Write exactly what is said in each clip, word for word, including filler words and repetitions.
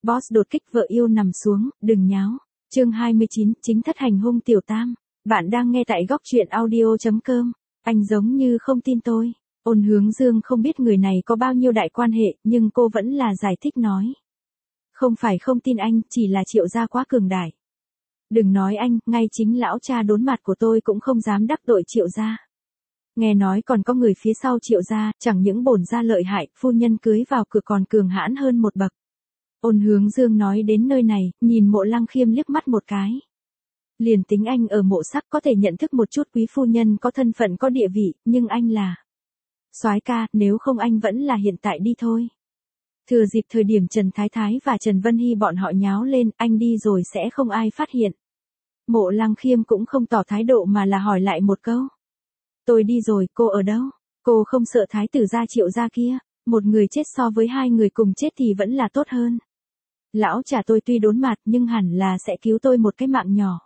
Boss đột kích vợ yêu nằm xuống, đừng nháo. Chương hai mươi chín, chính thất hành hung tiểu tam. Bạn đang nghe tại góc truyện audio chấm com. Anh giống như không tin tôi. Ôn Hướng Dương không biết người này có bao nhiêu đại quan hệ, nhưng cô vẫn là giải thích nói. Không phải không tin anh, chỉ là Triệu gia quá cường đại. Đừng nói anh, ngay chính lão cha đốn mặt của tôi cũng không dám đắc tội Triệu gia. Nghe nói còn có người phía sau Triệu gia, chẳng những bổn gia lợi hại, phu nhân cưới vào cửa còn cường hãn hơn một bậc. Ôn Hướng Dương nói đến nơi này, nhìn Mộ Lăng Khiêm liếc mắt một cái. Liền tính anh ở Mộ Sắc có thể nhận thức một chút quý phu nhân có thân phận có địa vị, nhưng anh là soái ca, nếu không anh vẫn là hiện tại đi thôi. Thừa dịp thời điểm Trần Thái Thái và Trần Vân Hy bọn họ nháo lên, anh đi rồi sẽ không ai phát hiện. Mộ Lăng Khiêm cũng không tỏ thái độ mà là hỏi lại một câu. Tôi đi rồi, cô ở đâu? Cô không sợ thái tử gia Triệu gia kia, một người chết so với hai người cùng chết thì vẫn là tốt hơn. Lão cha tôi tuy đốn mặt nhưng hẳn là sẽ cứu tôi một cái mạng nhỏ.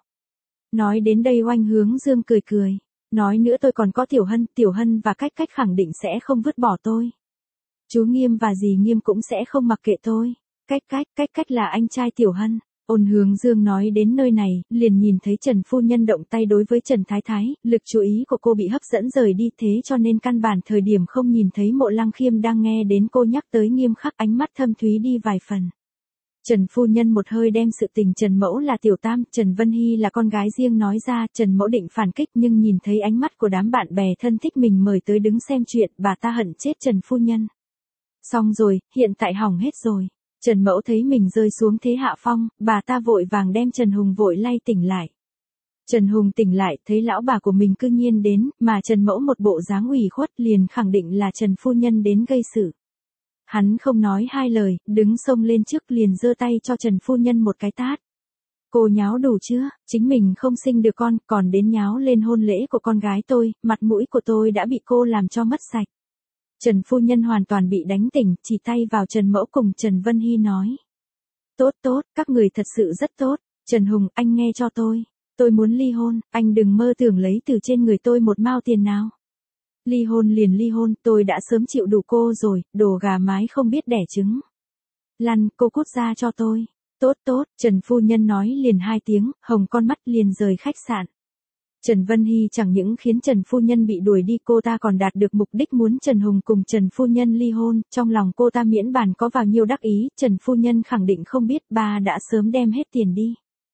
Nói đến đây Oanh Hướng Dương cười cười. Nói nữa tôi còn có Tiểu Hân, Tiểu Hân và Cách Cách khẳng định sẽ không vứt bỏ tôi. Chú Nghiêm và dì Nghiêm cũng sẽ không mặc kệ tôi. Cách Cách, Cách Cách là anh trai Tiểu Hân. Ôn Hướng Dương nói đến nơi này, liền nhìn thấy Trần Phu Nhân động tay đối với Trần Thái Thái, lực chú ý của cô bị hấp dẫn rời đi thế cho nên căn bản thời điểm không nhìn thấy Mộ Lăng Khiêm đang nghe đến cô nhắc tới Nghiêm khắc ánh mắt thâm thúy đi vài phần. Trần Phu Nhân một hơi đem sự tình Trần Mẫu là tiểu tam, Trần Vân Hy là con gái riêng nói ra, Trần Mẫu định phản kích nhưng nhìn thấy ánh mắt của đám bạn bè thân thích mình mời tới đứng xem chuyện, bà ta hận chết Trần Phu Nhân. Xong rồi, hiện tại hỏng hết rồi. Trần Mẫu thấy mình rơi xuống thế hạ phong, bà ta vội vàng đem Trần Hùng vội lay tỉnh lại. Trần Hùng tỉnh lại, thấy lão bà của mình cư nhiên đến, mà Trần Mẫu một bộ dáng ủy khuất liền khẳng định là Trần Phu Nhân đến gây sự. Hắn không nói hai lời, đứng xông lên trước liền giơ tay cho Trần Phu Nhân một cái tát. Cô nháo đủ chưa, chính mình không sinh được con, còn đến nháo lên hôn lễ của con gái tôi, mặt mũi của tôi đã bị cô làm cho mất sạch. Trần Phu Nhân hoàn toàn bị đánh tỉnh, chỉ tay vào Trần Mẫu cùng Trần Vân Hy nói. Tốt tốt, các người thật sự rất tốt. Trần Hùng, anh nghe cho tôi. Tôi muốn ly hôn, anh đừng mơ tưởng lấy từ trên người tôi một mao tiền nào. Ly hôn liền ly hôn, tôi đã sớm chịu đủ cô rồi, đồ gà mái không biết đẻ trứng. Lăn, cô cút ra cho tôi. Tốt tốt, Trần Phu Nhân nói liền hai tiếng, hồng con mắt liền rời khách sạn. Trần Vân Hy chẳng những khiến Trần Phu Nhân bị đuổi đi, cô ta còn đạt được mục đích muốn Trần Hùng cùng Trần Phu Nhân ly hôn, trong lòng cô ta miễn bàn có vào nhiêu đắc ý, Trần Phu Nhân khẳng định không biết bà đã sớm đem hết tiền đi.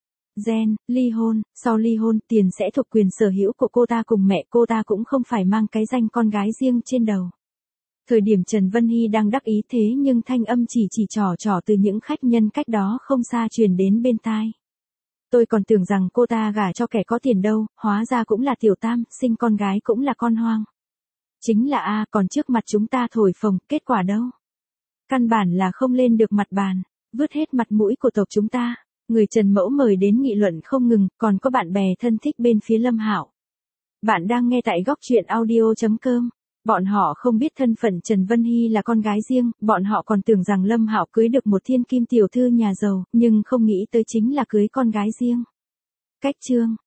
Gen, ly hôn, sau ly hôn tiền sẽ thuộc quyền sở hữu của cô ta cùng mẹ, cô ta cũng không phải mang cái danh con gái riêng trên đầu. Thời điểm Trần Vân Hy đang đắc ý thế nhưng thanh âm chỉ chỉ trò trò từ những khách nhân cách đó không xa truyền đến bên tai. Tôi còn tưởng rằng cô ta gả cho kẻ có tiền đâu, hóa ra cũng là tiểu tam, sinh con gái cũng là con hoang. Chính là a, còn trước mặt chúng ta thổi phồng, kết quả đâu? Căn bản là không lên được mặt bàn, vứt hết mặt mũi của tộc chúng ta. Người Trần Mẫu mời đến nghị luận không ngừng, còn có bạn bè thân thích bên phía Lâm Hạo. Bạn đang nghe tại góc truyện audio chấm com. Bọn họ không biết thân phận Trần Vân Hy là con gái riêng, bọn họ còn tưởng rằng Lâm Hạo cưới được một thiên kim tiểu thư nhà giàu, nhưng không nghĩ tới chính là cưới con gái riêng. Cách chương,